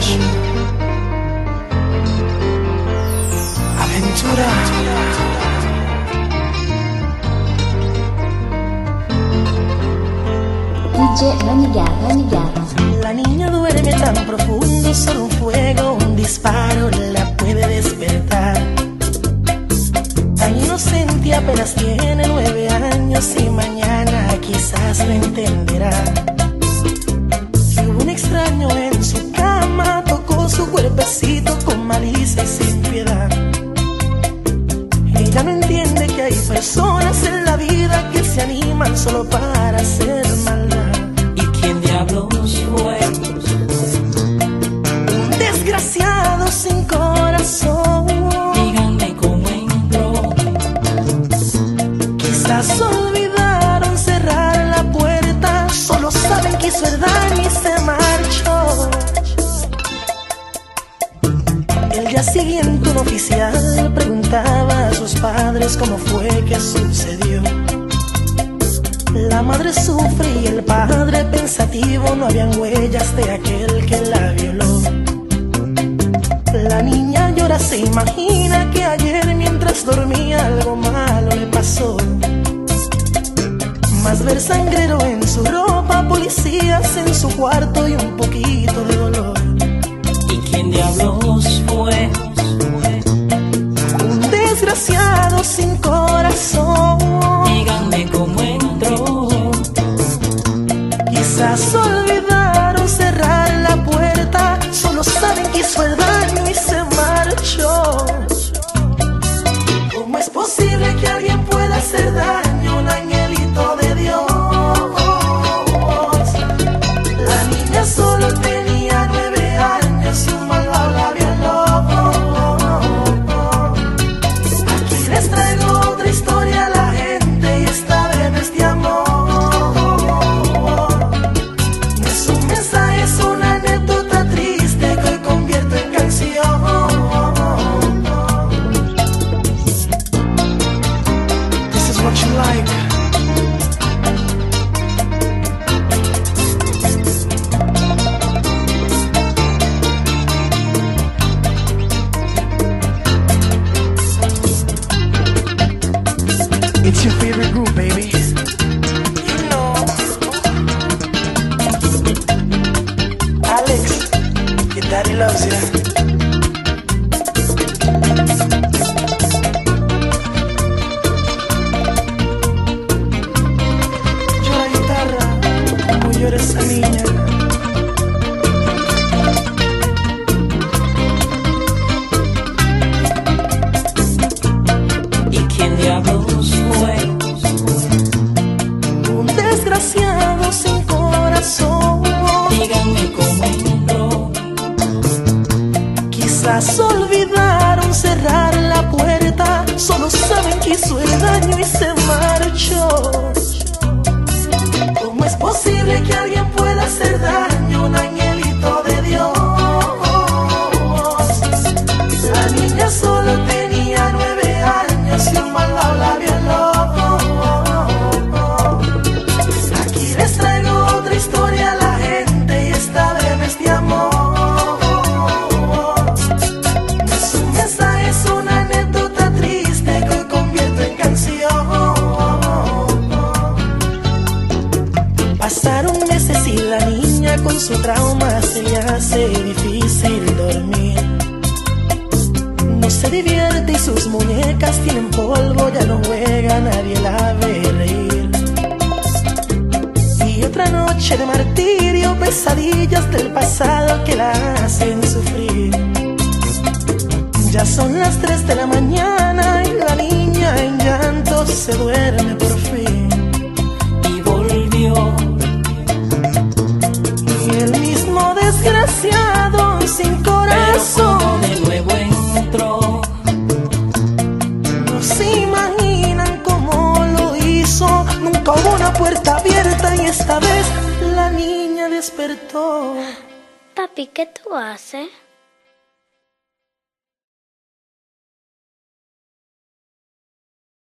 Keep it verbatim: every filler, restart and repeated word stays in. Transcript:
Flash. Aventura. D J Renegade, Renegade. La niña duerme tan profundo, solo un fuego, un disparo la puede despertar. Tan inocente, apenas tiene nueve años y mañana quizás lo entenderá. Que hubo un extraño en su cama, tocó su cuerpecito con malicia y sin piedad. Ella no entiende que hay personas en la vida que se animan solo para hacer maldad. ¿Y quién diablos fue? Un desgraciado sin corazón. Díganme cómo entró. Quizás olvidaron cerrar la puerta, solo saben que hizo el daño y se marchó. El día siguiente un oficial preguntaba a sus padres cómo fue que sucedió. La madre sufre y el padre pensativo, no habían huellas de aquel que la violó. La niña llora, se imagina que ayer mientras dormía algo malo le pasó. Más ver sangrero en su ropa, policías en su cuarto y un poquito de dolor. ¿Y quién diablos fue? Un desgraciado sin corazón. Díganme cómo entró. Quizás olvidaron cerrar la puerta, solo saben que hizo el daño y se marchó. ¿Cómo es posible que alguien pueda hacer daño a un angelito de Dios? La niña solo tenía nueve años y un malvado la violó. Aquí les traigo otra historia a la gente y esta vez es de amor. No es un mensaje, es una anécdota triste que hoy convierto en canción. This is what you like. It's your favorite group, baby. You know, Alex, your daddy loves you. Llora guitarra, como llora esa niña. ¿Y quién diablos fue? Un desgraciado sin corazón. Díganme cómo entró. Quizás olvidaron cerrar la puerta, solo saben que hizo el daño y se marchó. ¿Cómo es posible que alguien pueda hacer daño a un angelito de Dios? La niña solo tenía nueve años y un malvado la violó. Aquí les traigo otra historia a la gente y esta vez es de amor. No es un mensaje, es una anécdota triste que hoy convierto en canción. Pasaron meses y la niña con su trauma se le hace difícil dormir. No se divierte y sus muñecas tienen polvo, ya no juega, nadie la ve reír. Y otra noche de martirio, pesadillas del pasado que la hacen sufrir. Ya son las tres de la mañana y la niña en llanto se duerme por fin. Y volvió. Y el mismo desgraciado sin Pero corazón. como de nuevo entró. No se imaginan cómo lo hizo. Nunca hubo una puerta abierta y esta vez la niña despertó. Papi, ¿qué tú haces?